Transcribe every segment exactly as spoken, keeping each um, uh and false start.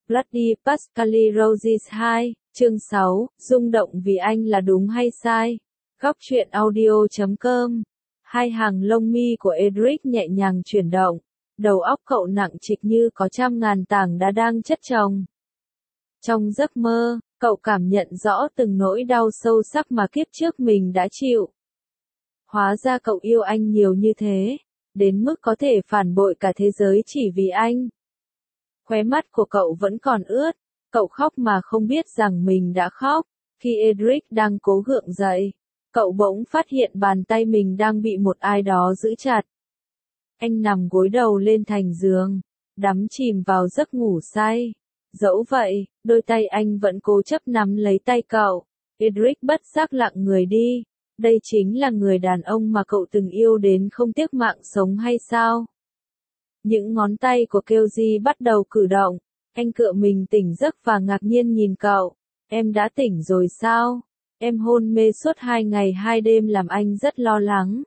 Bloody Pascali Roses hai, chương sáu, rung động vì anh là đúng hay sai? Góc truyện audio chấm com. Hai hàng lông mi của Edric nhẹ nhàng chuyển động, đầu óc cậu nặng trịch như có trăm ngàn tảng đá đang chất chồng. Trong giấc mơ, cậu cảm nhận rõ từng nỗi đau sâu sắc mà kiếp trước mình đã chịu. Hóa ra cậu yêu anh nhiều như thế, đến mức có thể phản bội cả thế giới chỉ vì anh. Khóe mắt của cậu vẫn còn ướt, cậu khóc mà không biết rằng mình đã khóc. Khi Edric đang cố gượng dậy, cậu bỗng phát hiện bàn tay mình đang bị một ai đó giữ chặt. Anh nằm gối đầu lên thành giường, đắm chìm vào giấc ngủ say. Dẫu vậy, đôi tay anh vẫn cố chấp nắm lấy tay cậu. Edric bất giác lặng người đi. Đây chính là người đàn ông mà cậu từng yêu đến không tiếc mạng sống hay sao? Những ngón tay của Keoji bắt đầu cử động. Anh cựa mình tỉnh giấc và ngạc nhiên nhìn cậu. Em đã tỉnh rồi sao? Em hôn mê suốt hai ngày hai đêm làm anh rất lo lắng.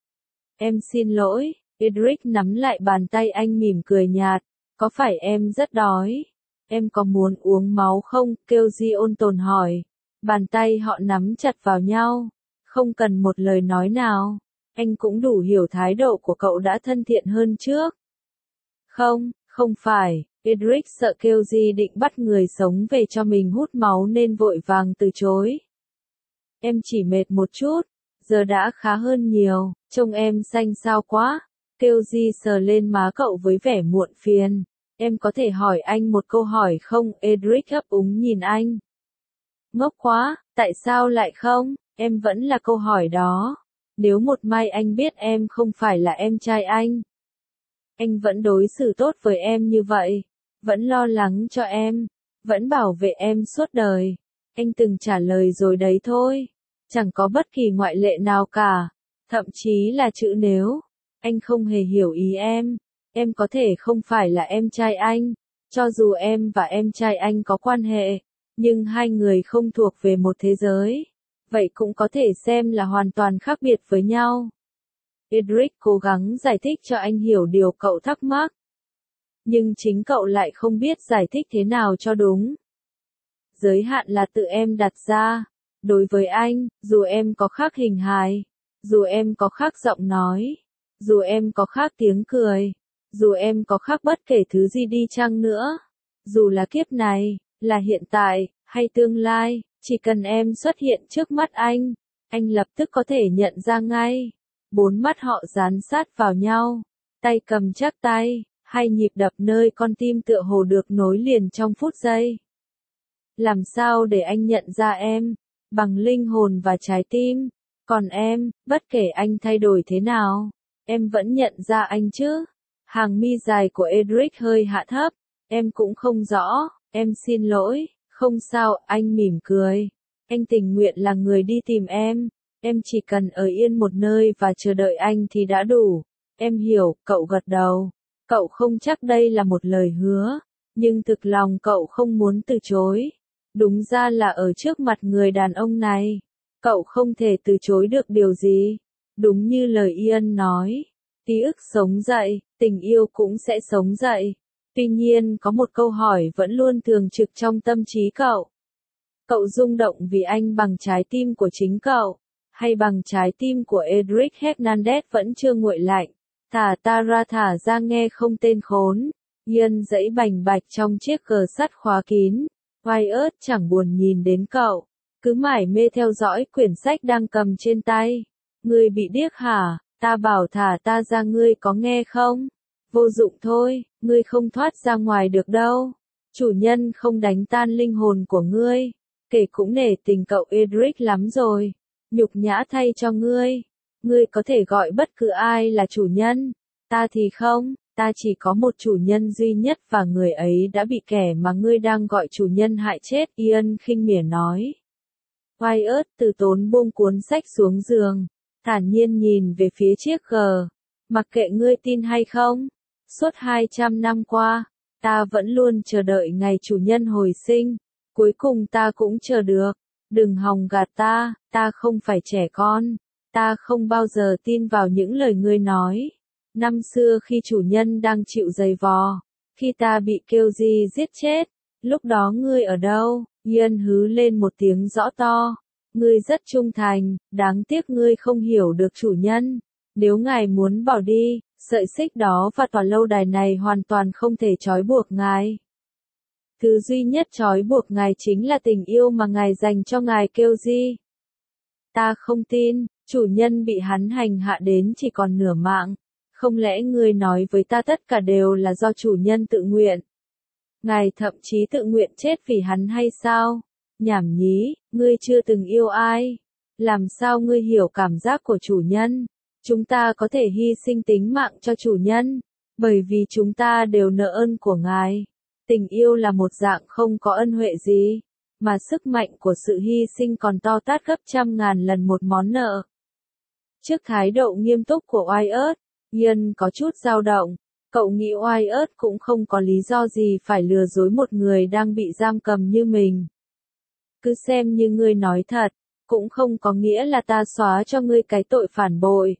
Em xin lỗi. Edric nắm lại bàn tay anh mỉm cười nhạt. Có phải em rất đói? Em có muốn uống máu không? Keoji ôn tồn hỏi. Bàn tay họ nắm chặt vào nhau. Không cần một lời nói nào. Anh cũng đủ hiểu thái độ của cậu đã thân thiện hơn trước. Không, không phải. Edric sợ Keoji định bắt người sống về cho mình hút máu nên vội vàng từ chối. Em chỉ mệt một chút, giờ đã khá hơn nhiều, trông em xanh xao quá. Keoji sờ lên má cậu với vẻ muộn phiền. Em có thể hỏi anh một câu hỏi không? Edric ấp úng nhìn anh. Ngốc quá, tại sao lại không? Em vẫn là câu hỏi đó. Nếu một mai anh biết em không phải là em trai anh, anh vẫn đối xử tốt với em như vậy, vẫn lo lắng cho em, vẫn bảo vệ em suốt đời. Anh từng trả lời rồi đấy thôi. Chẳng có bất kỳ ngoại lệ nào cả. Thậm chí là chữ nếu. Anh không hề hiểu ý em. Em có thể không phải là em trai anh. Cho dù em và em trai anh có quan hệ, nhưng hai người không thuộc về một thế giới. Vậy cũng có thể xem là hoàn toàn khác biệt với nhau. Edric cố gắng giải thích cho anh hiểu điều cậu thắc mắc. Nhưng chính cậu lại không biết giải thích thế nào cho đúng. Giới hạn là tự em đặt ra. Đối với anh, dù em có khác hình hài, dù em có khác giọng nói, dù em có khác tiếng cười, dù em có khác bất kể thứ gì đi chăng nữa, dù là kiếp này, là hiện tại, hay tương lai, chỉ cần em xuất hiện trước mắt anh, anh lập tức có thể nhận ra ngay. Bốn mắt họ dán sát vào nhau, tay cầm chắc tay, hai nhịp đập nơi con tim tựa hồ được nối liền trong phút giây. Làm sao để anh nhận ra em? Bằng linh hồn và trái tim. Còn em, bất kể anh thay đổi thế nào, em vẫn nhận ra anh chứ? Hàng mi dài của Edric hơi hạ thấp. Em cũng không rõ. Em xin lỗi. Không sao, anh mỉm cười. Anh tình nguyện là người đi tìm em. Em chỉ cần ở yên một nơi và chờ đợi anh thì đã đủ. Em hiểu, cậu gật đầu. Cậu không chắc đây là một lời hứa, nhưng thực lòng cậu không muốn từ chối. Đúng ra là ở trước mặt người đàn ông này, cậu không thể từ chối được điều gì. Đúng như lời Ian nói, ký ức sống dậy, tình yêu cũng sẽ sống dậy. Tuy nhiên có một câu hỏi vẫn luôn thường trực trong tâm trí cậu. Cậu rung động vì anh bằng trái tim của chính cậu, hay bằng trái tim của Edric Hernandez vẫn chưa nguội lạnh. Thả ta ra, thả ra, nghe không tên khốn. Ian giãy bành bạch trong chiếc cờ sắt khóa kín. Wyatt chẳng buồn nhìn đến cậu, cứ mải mê theo dõi quyển sách đang cầm trên tay. Ngươi bị điếc hả? Ta bảo thả ta ra, ngươi có nghe không? Vô dụng thôi, ngươi không thoát ra ngoài được đâu. Chủ nhân không đánh tan linh hồn của ngươi. Kể cũng nể tình cậu Edric lắm rồi. Nhục nhã thay cho ngươi. Ngươi có thể gọi bất cứ ai là chủ nhân. Ta thì không. Ta chỉ có một chủ nhân duy nhất và người ấy đã bị kẻ mà ngươi đang gọi chủ nhân hại chết. Ian khinh mỉa nói. Wyatt từ tốn buông cuốn sách xuống giường, thản nhiên nhìn về phía chiếc gờ. Mặc kệ ngươi tin hay không, suốt hai trăm năm qua, ta vẫn luôn chờ đợi ngày chủ nhân hồi sinh. Cuối cùng ta cũng chờ được. Đừng hòng gạt ta, ta không phải trẻ con. Ta không bao giờ tin vào những lời ngươi nói. Năm xưa khi chủ nhân đang chịu giày vò, khi ta bị Keoji giết chết, Lúc đó ngươi ở đâu? Ian hứ lên một tiếng rõ to. Ngươi rất trung thành, đáng tiếc ngươi không hiểu được chủ nhân. Nếu ngài muốn bỏ đi, sợi xích đó và tòa lâu đài này hoàn toàn không thể trói buộc ngài. Thứ duy nhất trói buộc ngài chính là tình yêu mà ngài dành cho ngài Keoji. Ta không tin, chủ nhân bị hắn hành hạ đến chỉ còn nửa mạng. Không lẽ ngươi nói với ta tất cả đều là do chủ nhân tự nguyện? Ngài thậm chí tự nguyện chết vì hắn hay sao? Nhảm nhí, ngươi chưa từng yêu ai. Làm sao ngươi hiểu cảm giác của chủ nhân? Chúng ta có thể hy sinh tính mạng cho chủ nhân, bởi vì chúng ta đều nợ ơn của ngài. Tình yêu là một dạng không có ân huệ gì, mà sức mạnh của sự hy sinh còn to tát gấp trăm ngàn lần một món nợ. Trước thái độ nghiêm túc của Wyatt, Ian có chút dao động. Cậu nghĩ Wyatt cũng không có lý do gì phải lừa dối một người đang bị giam cầm như mình. Cứ xem như ngươi nói thật, cũng không có nghĩa là ta xóa cho ngươi cái tội phản bội.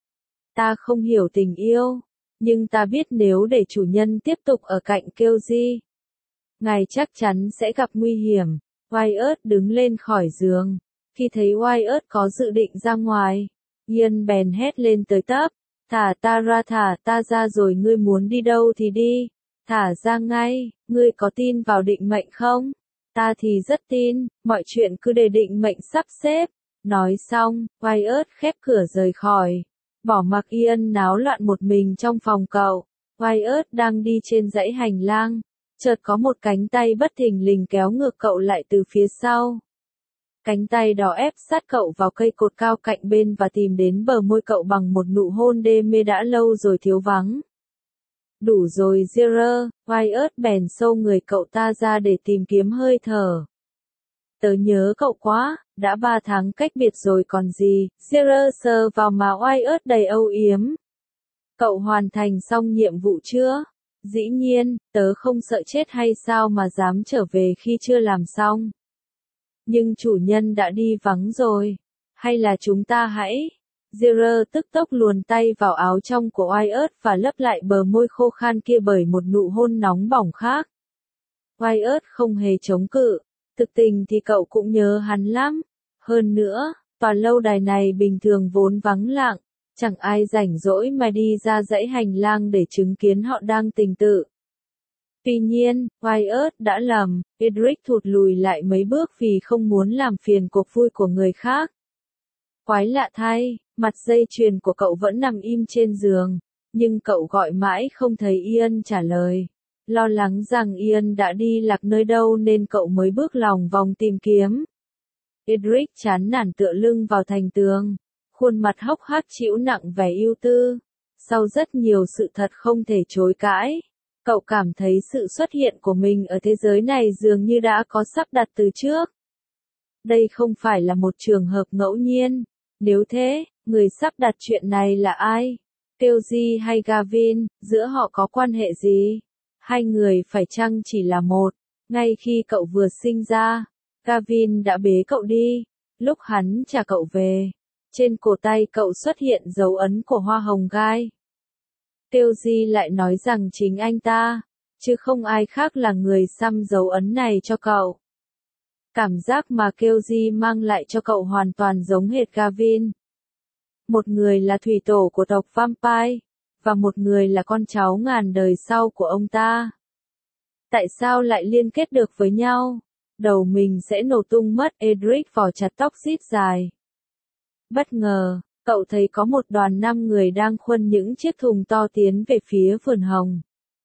Ta không hiểu tình yêu, nhưng ta biết nếu để chủ nhân tiếp tục ở cạnh Keoji, ngài chắc chắn sẽ gặp nguy hiểm. Wyatt đứng lên khỏi giường. Khi thấy Wyatt có dự định ra ngoài, Ian bèn hét lên tới tấp. Thả ta ra, thả ta ra rồi, ngươi muốn đi đâu thì đi. Thả ra ngay, ngươi có tin vào định mệnh không? Ta thì rất tin, mọi chuyện cứ để định mệnh sắp xếp. Nói xong, Wyatt khép cửa rời khỏi. Bỏ mặc Ian náo loạn một mình trong phòng cậu. Wyatt đang đi trên dãy hành lang. Chợt có một cánh tay bất thình lình kéo ngược cậu lại từ phía sau. Cánh tay đó ép sát cậu vào cây cột cao cạnh bên và tìm đến bờ môi cậu bằng một nụ hôn đê mê đã lâu rồi thiếu vắng. Đủ rồi Zero, Wyatt bèn xô người cậu ta ra để tìm kiếm hơi thở. Tớ nhớ cậu quá, đã ba tháng cách biệt rồi còn gì. Zero sờ vào má Wyatt đầy âu yếm. Cậu hoàn thành xong nhiệm vụ chưa? Dĩ nhiên, tớ không sợ chết hay sao mà dám trở về khi chưa làm xong. Nhưng chủ nhân đã đi vắng rồi. Hay là chúng ta hãy... Zero tức tốc luồn tay vào áo trong của Wyatt và lấp lại bờ môi khô khan kia bởi một nụ hôn nóng bỏng khác. Wyatt không hề chống cự. Thực tình thì cậu cũng nhớ hắn lắm. Hơn nữa, tòa lâu đài này bình thường vốn vắng lặng. Chẳng ai rảnh rỗi mà đi ra dãy hành lang để chứng kiến họ đang tình tự. Tuy nhiên, Wyatt đã lầm, Edric thụt lùi lại mấy bước vì không muốn làm phiền cuộc vui của người khác. Quái lạ thay, mặt dây chuyền của cậu vẫn nằm im trên giường, nhưng cậu gọi mãi không thấy Ian trả lời. Lo lắng rằng Ian đã đi lạc nơi đâu nên cậu mới bước lòng vòng tìm kiếm. Edric chán nản tựa lưng vào thành tường, khuôn mặt hốc hác chịu nặng vẻ ưu tư. Sau rất nhiều sự thật không thể chối cãi, cậu cảm thấy sự xuất hiện của mình ở thế giới này dường như đã có sắp đặt từ trước. Đây không phải là một trường hợp ngẫu nhiên. Nếu thế, người sắp đặt chuyện này là ai? Keoji hay Gavin, giữa họ có quan hệ gì? Hai người phải chăng chỉ là một? Ngay khi cậu vừa sinh ra, Gavin đã bế cậu đi. Lúc hắn trả cậu về, trên cổ tay cậu xuất hiện dấu ấn của hoa hồng gai. Keoji lại nói rằng chính anh ta, chứ không ai khác là người xăm dấu ấn này cho cậu. Cảm giác mà Keoji mang lại cho cậu hoàn toàn giống hệt Gavin. Một người là thủy tổ của tộc Vampire, và một người là con cháu ngàn đời sau của ông ta. Tại sao lại liên kết được với nhau? Đầu mình sẽ nổ tung mất. Edric vò chặt tóc rít dài. Bất ngờ, cậu thấy có một đoàn năm người đang khuân những chiếc thùng to tiến về phía vườn hồng.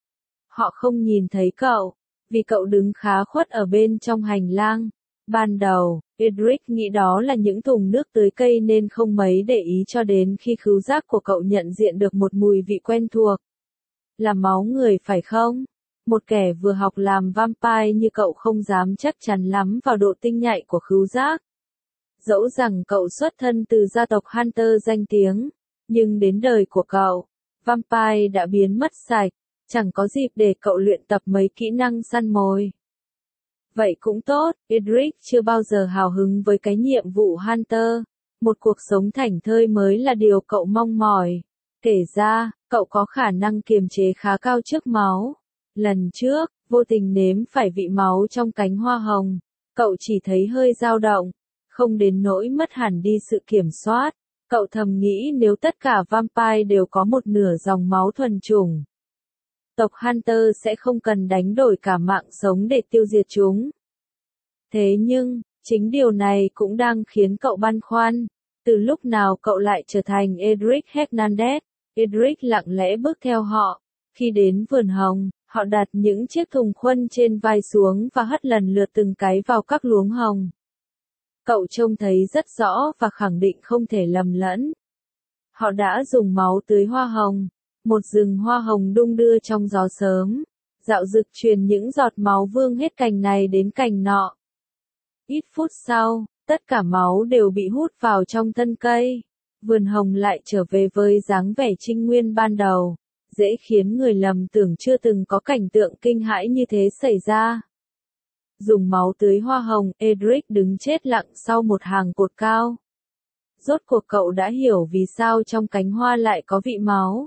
Họ không nhìn thấy cậu, vì cậu đứng khá khuất ở bên trong hành lang. Ban đầu, Edric nghĩ đó là những thùng nước tưới cây nên không mấy để ý cho đến khi khứu giác của cậu nhận diện được một mùi vị quen thuộc. Là máu người phải không? Một kẻ vừa học làm vampire như cậu không dám chắc chắn lắm vào độ tinh nhạy của khứu giác. Dẫu rằng cậu xuất thân từ gia tộc Hunter danh tiếng, nhưng đến đời của cậu, vampire đã biến mất sạch, chẳng có dịp để cậu luyện tập mấy kỹ năng săn mồi. Vậy cũng tốt, Edric chưa bao giờ hào hứng với cái nhiệm vụ Hunter. Một cuộc sống thảnh thơi mới là điều cậu mong mỏi. Kể ra, cậu có khả năng kiềm chế khá cao trước máu. Lần trước, vô tình nếm phải vị máu trong cánh hoa hồng. Cậu chỉ thấy hơi dao động, không đến nỗi mất hẳn đi sự kiểm soát. Cậu thầm nghĩ nếu tất cả vampire đều có một nửa dòng máu thuần chủng, tộc Hunter sẽ không cần đánh đổi cả mạng sống để tiêu diệt chúng. Thế nhưng, chính điều này cũng đang khiến cậu băn khoăn. Từ lúc nào cậu lại trở thành Edric Hernandez? Edric lặng lẽ bước theo họ. Khi đến vườn hồng, họ đặt những chiếc thùng khuân trên vai xuống và hất lần lượt từng cái vào các luống hồng. Cậu trông thấy rất rõ và khẳng định không thể lầm lẫn. Họ đã dùng máu tưới hoa hồng. Một rừng hoa hồng đung đưa trong gió sớm. Dạo dực truyền những giọt máu vương hết cành này đến cành nọ. Ít phút sau, tất cả máu đều bị hút vào trong thân cây. Vườn hồng lại trở về với dáng vẻ trinh nguyên ban đầu. Dễ khiến người lầm tưởng chưa từng có cảnh tượng kinh hãi như thế xảy ra. Dùng máu tưới hoa hồng, Edric đứng chết lặng sau một hàng cột cao. Rốt cuộc cậu đã hiểu vì sao trong cánh hoa lại có vị máu.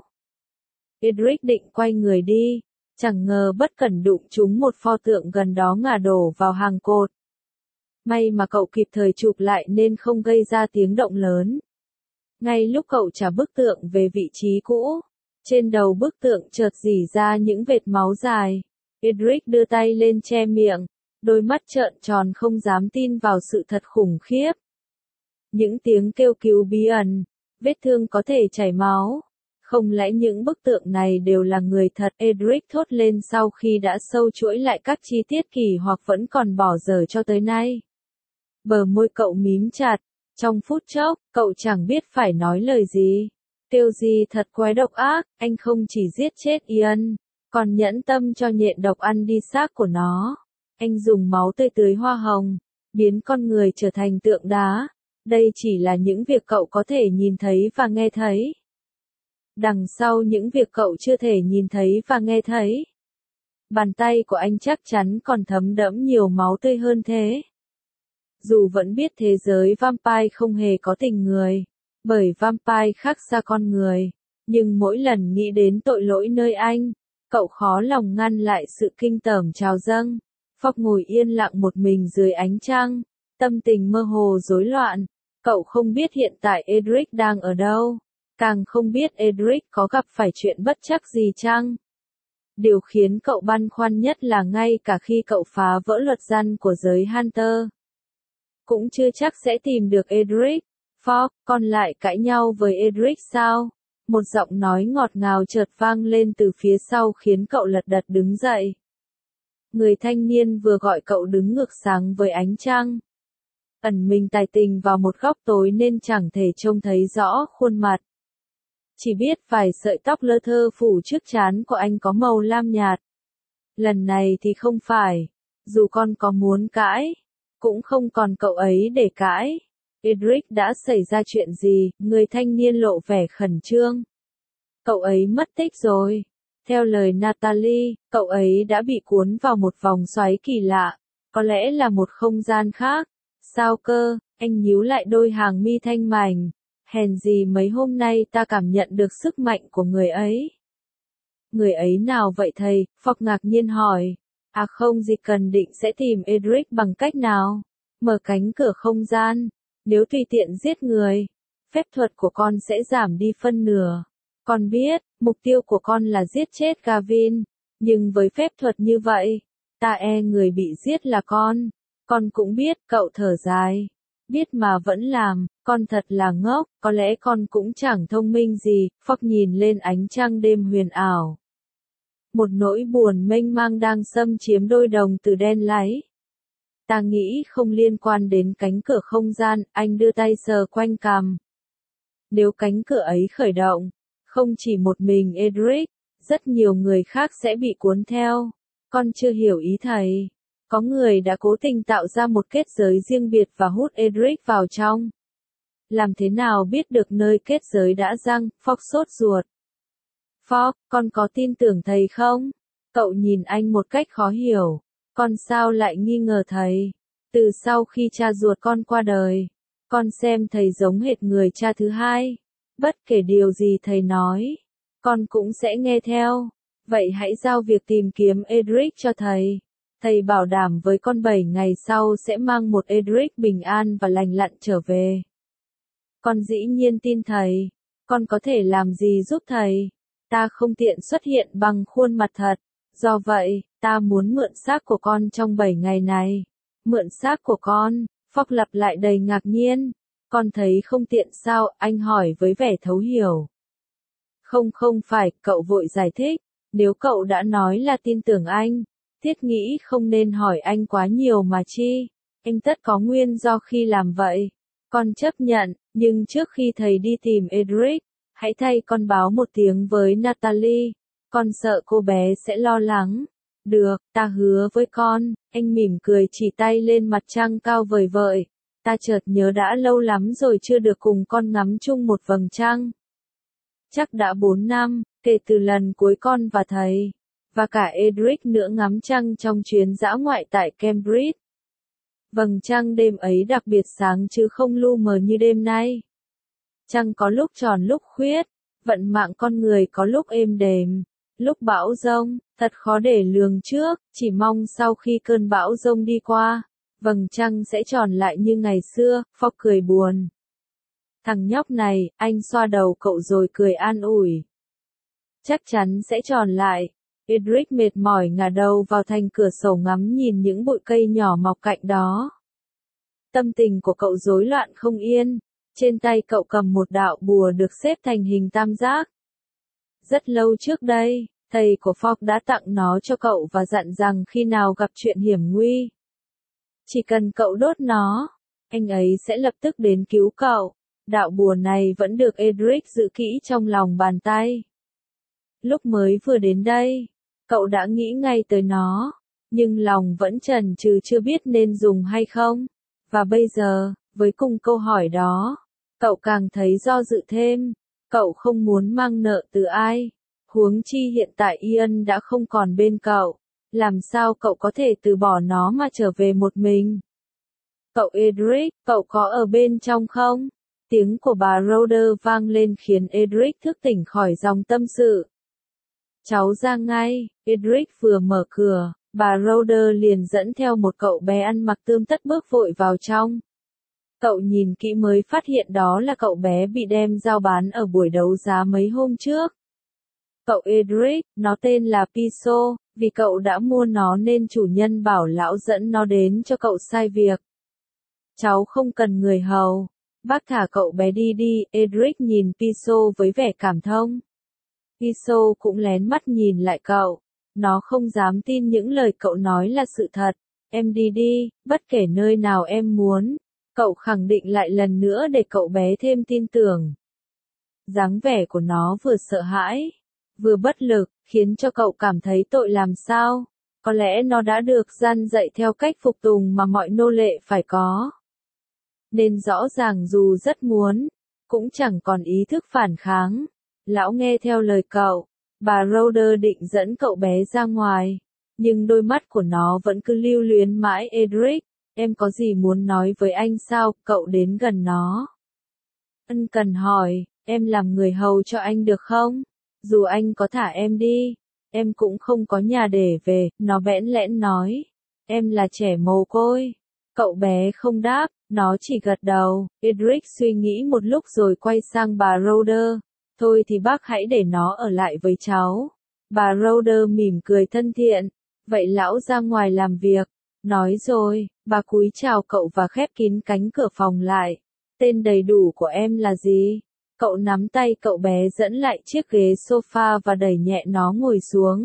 Edric định quay người đi, chẳng ngờ bất cẩn đụng trúng một pho tượng gần đó ngả đổ vào hàng cột. May mà cậu kịp thời chụp lại nên không gây ra tiếng động lớn. Ngay lúc cậu trả bức tượng về vị trí cũ, trên đầu bức tượng chợt rỉ ra những vệt máu dài. Edric đưa tay lên che miệng, đôi mắt trợn tròn không dám tin vào sự thật khủng khiếp. Những tiếng kêu cứu bí ẩn, vết thương có thể chảy máu. Không lẽ những bức tượng này đều là người thật? Edric thốt lên sau khi đã sâu chuỗi lại các chi tiết kỳ hoặc vẫn còn bỏ dở cho tới nay. Bờ môi cậu mím chặt, trong phút chốc, cậu chẳng biết phải nói lời gì. Tiêu gì thật quái độc ác, anh không chỉ giết chết Ian, còn nhẫn tâm cho nhện độc ăn đi xác của nó. Anh dùng máu tươi tưới hoa hồng, biến con người trở thành tượng đá. Đây chỉ là những việc cậu có thể nhìn thấy và nghe thấy. Đằng sau những việc cậu chưa thể nhìn thấy và nghe thấy, bàn tay của anh chắc chắn còn thấm đẫm nhiều máu tươi hơn thế. Dù vẫn biết thế giới vampire không hề có tình người, bởi vampire khác xa con người, nhưng mỗi lần nghĩ đến tội lỗi nơi anh, cậu khó lòng ngăn lại sự kinh tởm trào dâng. Fogg ngồi yên lặng một mình dưới ánh trăng, tâm tình mơ hồ rối loạn. Cậu không biết hiện tại Edric đang ở đâu, càng không biết Edric có gặp phải chuyện bất trắc gì chăng. Điều khiến cậu băn khoăn nhất là ngay cả khi cậu phá vỡ luật răn của giới Hunter, cũng chưa chắc sẽ tìm được Edric. Fogg, con lại cãi nhau với Edric sao? Một giọng nói ngọt ngào chợt vang lên từ phía sau khiến cậu lật đật đứng dậy. Người thanh niên vừa gọi cậu đứng ngược sáng với ánh trăng. Ẩn mình tài tình vào một góc tối nên chẳng thể trông thấy rõ khuôn mặt. Chỉ biết vài sợi tóc lơ thơ phủ trước trán của anh có màu lam nhạt. Lần này thì không phải. Dù con có muốn cãi, cũng không còn cậu ấy để cãi. Edric đã xảy ra chuyện gì? Người thanh niên lộ vẻ khẩn trương. Cậu ấy mất tích rồi. Theo lời Natalie, cậu ấy đã bị cuốn vào một vòng xoáy kỳ lạ. Có lẽ là một không gian khác. Sao cơ? Anh nhíu lại đôi hàng mi thanh mảnh. Hèn gì mấy hôm nay ta cảm nhận được sức mạnh của người ấy. Người ấy nào vậy thầy? Fogg ngạc nhiên hỏi. À không, gì cần định sẽ tìm Edric bằng cách nào? Mở cánh cửa không gian. Nếu tùy tiện giết người, phép thuật của con sẽ giảm đi phân nửa. Con biết, mục tiêu của con là giết chết Gavin. Nhưng với phép thuật như vậy, ta e người bị giết là con. Con cũng biết, cậu thở dài. Biết mà vẫn làm, con thật là ngốc, có lẽ con cũng chẳng thông minh gì. Fogg nhìn lên ánh trăng đêm huyền ảo. Một nỗi buồn mênh mang đang xâm chiếm đôi đồng tử đen láy. Ta nghĩ không liên quan đến cánh cửa không gian, anh đưa tay sờ quanh cằm. Nếu cánh cửa ấy khởi động, không chỉ một mình Edric, rất nhiều người khác sẽ bị cuốn theo. Con chưa hiểu ý thầy. Có người đã cố tình tạo ra một kết giới riêng biệt và hút Edric vào trong. Làm thế nào biết được nơi kết giới đã răng? Fogg sốt ruột. Fogg, con có tin tưởng thầy không? Cậu nhìn anh một cách khó hiểu. Con sao lại nghi ngờ thầy? Từ sau khi cha ruột con qua đời, con xem thầy giống hệt người cha thứ hai. Bất kể điều gì thầy nói, con cũng sẽ nghe theo. Vậy hãy giao việc tìm kiếm Edric cho thầy. Thầy bảo đảm với con bảy ngày sau sẽ mang một Edric bình an và lành lặn trở về. Con dĩ nhiên tin thầy. Con có thể làm gì giúp thầy? Ta không tiện xuất hiện bằng khuôn mặt thật. Do vậy, ta muốn mượn xác của con trong bảy ngày này. Mượn xác của con, Fogg lặp lại đầy ngạc nhiên. Con thấy không tiện sao? Anh hỏi với vẻ thấu hiểu. Không không phải, cậu vội giải thích. Nếu cậu đã nói là tin tưởng anh, thiết nghĩ không nên hỏi anh quá nhiều mà chi. Anh tất có nguyên do khi làm vậy. Con chấp nhận, nhưng trước khi thầy đi tìm Edric, hãy thay con báo một tiếng với Natalie. Con sợ cô bé sẽ lo lắng. Được, ta hứa với con. Anh mỉm cười chỉ tay lên mặt trăng cao vời vợi. Ta chợt nhớ đã lâu lắm rồi chưa được cùng con ngắm chung một vầng trăng. Chắc đã bốn năm, kể từ lần cuối con và thầy, và cả Edric nữa ngắm trăng trong chuyến dã ngoại tại Cambridge. Vầng trăng đêm ấy đặc biệt sáng chứ không lu mờ như đêm nay. Trăng có lúc tròn lúc khuyết, vận mạng con người có lúc êm đềm, lúc bão giông, thật khó để lường trước, chỉ mong sau khi cơn bão giông đi qua, vầng trăng sẽ tròn lại như ngày xưa. Fogg cười buồn. Thằng nhóc này, anh xoa đầu cậu rồi cười an ủi. Chắc chắn sẽ tròn lại. Edric mệt mỏi ngả đầu vào thành cửa sổ ngắm nhìn những bụi cây nhỏ mọc cạnh đó. Tâm tình của cậu rối loạn không yên. Trên tay cậu cầm một đạo bùa được xếp thành hình tam giác. Rất lâu trước đây, thầy của Fogg đã tặng nó cho cậu và dặn rằng khi nào gặp chuyện hiểm nguy, chỉ cần cậu đốt nó, anh ấy sẽ lập tức đến cứu cậu. Đạo bùa này vẫn được Edric giữ kỹ trong lòng bàn tay. Lúc mới vừa đến đây, cậu đã nghĩ ngay tới nó, nhưng lòng vẫn chần chừ chưa biết nên dùng hay không. Và bây giờ, với cùng câu hỏi đó, cậu càng thấy do dự thêm. Cậu không muốn mang nợ từ ai. Huống chi hiện tại Ian đã không còn bên cậu. Làm sao cậu có thể từ bỏ nó mà trở về một mình? Cậu Edric, cậu có ở bên trong không? Tiếng của bà Rhoder vang lên khiến Edric thức tỉnh khỏi dòng tâm sự. Cháu ra ngay. Edric vừa mở cửa, bà Rhoder liền dẫn theo một cậu bé ăn mặc tươm tất bước vội vào trong. Cậu nhìn kỹ mới phát hiện đó là cậu bé bị đem giao bán ở buổi đấu giá mấy hôm trước. Cậu Edric, nó tên là Piso, vì cậu đã mua nó nên chủ nhân bảo lão dẫn nó đến cho cậu sai việc. Cháu không cần người hầu. Bác thả cậu bé đi đi. Edric nhìn Piso với vẻ cảm thông. Piso cũng lén mắt nhìn lại cậu. Nó không dám tin những lời cậu nói là sự thật. Em đi đi, bất kể nơi nào em muốn. Cậu khẳng định lại lần nữa để cậu bé thêm tin tưởng. Dáng vẻ của nó vừa sợ hãi, vừa bất lực, khiến cho cậu cảm thấy tội làm sao. Có lẽ nó đã được gian dạy theo cách phục tùng mà mọi nô lệ phải có. Nên rõ ràng dù rất muốn, cũng chẳng còn ý thức phản kháng. Lão nghe theo lời cậu, bà Rhoder định dẫn cậu bé ra ngoài, nhưng đôi mắt của nó vẫn cứ lưu luyến mãi Edric. Em có gì muốn nói với anh sao? Cậu đến gần nó. Ân cần hỏi, em làm người hầu cho anh được không? Dù anh có thả em đi, em cũng không có nhà để về. Nó bẽn lẽn nói. Em là trẻ mồ côi. Cậu bé không đáp, nó chỉ gật đầu. Edric suy nghĩ một lúc rồi quay sang bà Rhoder. Thôi thì bác hãy để nó ở lại với cháu. Bà Rhoder mỉm cười thân thiện. Vậy lão ra ngoài làm việc. Nói rồi, bà cúi chào cậu và khép kín cánh cửa phòng lại. Tên đầy đủ của em là gì? Cậu nắm tay cậu bé dẫn lại chiếc ghế sofa và đẩy nhẹ nó ngồi xuống.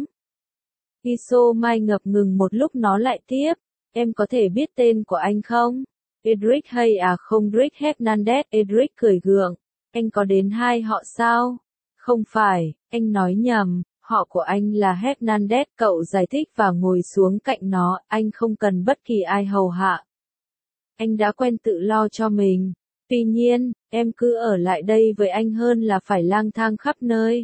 Piso Mai ngập ngừng một lúc nó lại tiếp. Em có thể biết tên của anh không? Edric hay à không Rick Hernandez. Edric cười gượng. Anh có đến hai họ sao? Không phải, anh nói nhầm. Họ của anh là Hernandez, cậu giải thích và ngồi xuống cạnh nó, anh không cần bất kỳ ai hầu hạ. Anh đã quen tự lo cho mình. Tuy nhiên, em cứ ở lại đây với anh hơn là phải lang thang khắp nơi.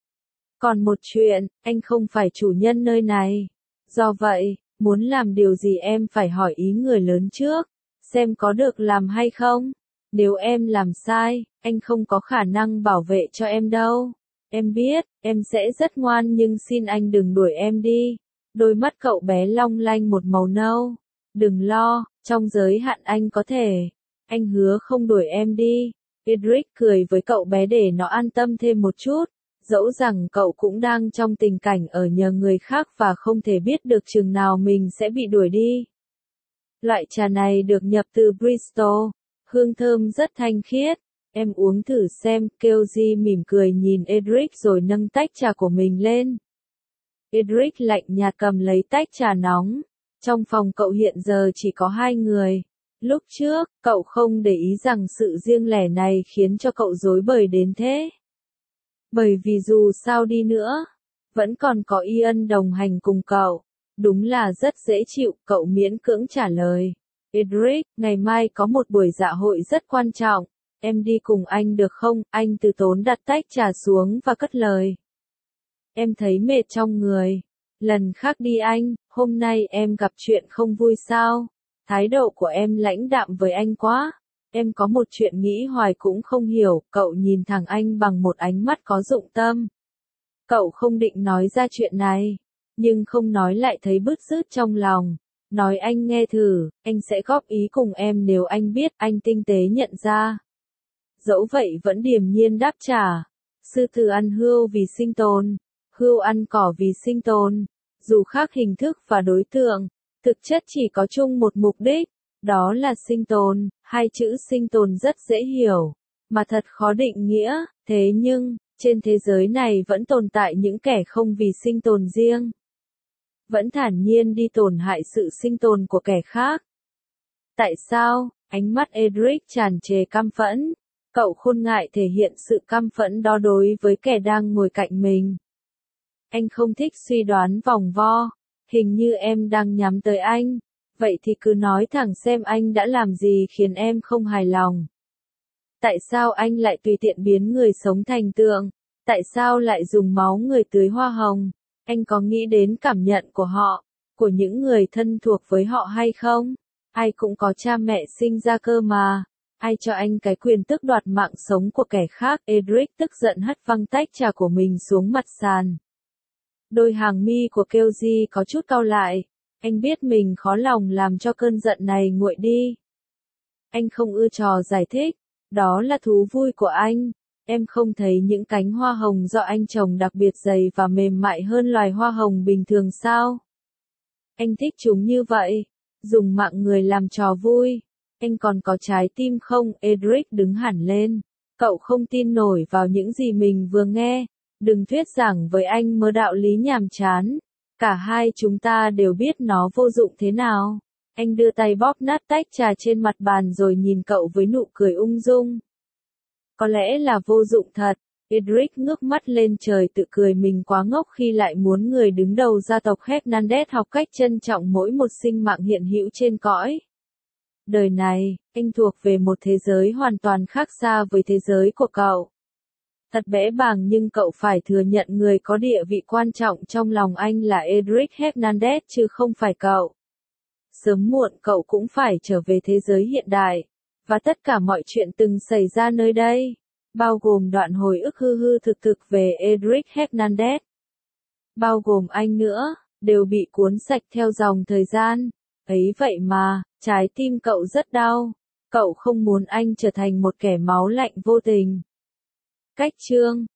Còn một chuyện, anh không phải chủ nhân nơi này. Do vậy, muốn làm điều gì em phải hỏi ý người lớn trước, xem có được làm hay không. Nếu em làm sai, anh không có khả năng bảo vệ cho em đâu. Em biết, em sẽ rất ngoan nhưng xin anh đừng đuổi em đi. Đôi mắt cậu bé long lanh một màu nâu. Đừng lo, trong giới hạn anh có thể. Anh hứa không đuổi em đi. Edric cười với cậu bé để nó an tâm thêm một chút. Dẫu rằng cậu cũng đang trong tình cảnh ở nhờ người khác và không thể biết được chừng nào mình sẽ bị đuổi đi. Loại trà này được nhập từ Bristol. Hương thơm rất thanh khiết. Em uống thử xem, Keoji mỉm cười nhìn Edric rồi nâng tách trà của mình lên. Edric lạnh nhạt cầm lấy tách trà nóng. Trong phòng cậu hiện giờ chỉ có hai người. Lúc trước, cậu không để ý rằng sự riêng lẻ này khiến cho cậu rối bời đến thế. Bởi vì dù sao đi nữa, vẫn còn có Ian đồng hành cùng cậu. Đúng là rất dễ chịu, cậu miễn cưỡng trả lời. Edric, ngày mai có một buổi dạ hội rất quan trọng. Em đi cùng anh được không? Anh từ tốn đặt tách trà xuống và cất lời. Em thấy mệt trong người. Lần khác đi anh, hôm nay em gặp chuyện không vui sao? Thái độ của em lãnh đạm với anh quá. Em có một chuyện nghĩ hoài cũng không hiểu, cậu nhìn thẳng anh bằng một ánh mắt có dụng tâm. Cậu không định nói ra chuyện này, nhưng không nói lại thấy bứt rứt trong lòng. Nói anh nghe thử, anh sẽ góp ý cùng em nếu anh biết, anh tinh tế nhận ra. Dẫu vậy vẫn điềm nhiên đáp trả. Sư tử ăn hươu vì sinh tồn, hươu ăn cỏ vì sinh tồn. Dù khác hình thức và đối tượng, thực chất chỉ có chung một mục đích, đó là sinh tồn. Hai chữ sinh tồn rất dễ hiểu, mà thật khó định nghĩa, thế nhưng, trên thế giới này vẫn tồn tại những kẻ không vì sinh tồn riêng. Vẫn thản nhiên đi tổn hại sự sinh tồn của kẻ khác. Tại sao? Ánh mắt Edric tràn trề căm phẫn. Cậu khôn ngại thể hiện sự căm phẫn đó đối với kẻ đang ngồi cạnh mình. Anh không thích suy đoán vòng vo. Hình như em đang nhắm tới anh. Vậy thì cứ nói thẳng xem anh đã làm gì khiến em không hài lòng. Tại sao anh lại tùy tiện biến người sống thành tượng? Tại sao lại dùng máu người tưới hoa hồng? Anh có nghĩ đến cảm nhận của họ, của những người thân thuộc với họ hay không? Ai cũng có cha mẹ sinh ra cơ mà. Ai cho anh cái quyền tước đoạt mạng sống của kẻ khác? Edric tức giận hất văng tách trà của mình xuống mặt sàn. Đôi hàng mi của Keoji có chút cau lại. Anh biết mình khó lòng làm cho cơn giận này nguội đi. Anh không ưa trò giải thích. Đó là thú vui của anh. Em không thấy những cánh hoa hồng do anh trồng đặc biệt dày và mềm mại hơn loài hoa hồng bình thường sao? Anh thích chúng như vậy. Dùng mạng người làm trò vui. Anh còn có trái tim không? Edric đứng hẳn lên. Cậu không tin nổi vào những gì mình vừa nghe. Đừng thuyết giảng với anh mớ đạo lý nhàm chán. Cả hai chúng ta đều biết nó vô dụng thế nào. Anh đưa tay bóp nát tách trà trên mặt bàn rồi nhìn cậu với nụ cười ung dung. Có lẽ là vô dụng thật. Edric ngước mắt lên trời tự cười mình quá ngốc khi lại muốn người đứng đầu gia tộc Hernandez học cách trân trọng mỗi một sinh mạng hiện hữu trên cõi đời này. Anh thuộc về một thế giới hoàn toàn khác xa với thế giới của cậu. Thật bẽ bàng nhưng cậu phải thừa nhận người có địa vị quan trọng trong lòng anh là Edric Hernandez chứ không phải cậu. Sớm muộn cậu cũng phải trở về thế giới hiện đại. Và tất cả mọi chuyện từng xảy ra nơi đây, bao gồm đoạn hồi ức hư hư thực thực về Edric Hernandez, bao gồm anh nữa, đều bị cuốn sạch theo dòng thời gian. Ấy vậy mà, trái tim cậu rất đau. Cậu không muốn anh trở thành một kẻ máu lạnh vô tình. Cách chương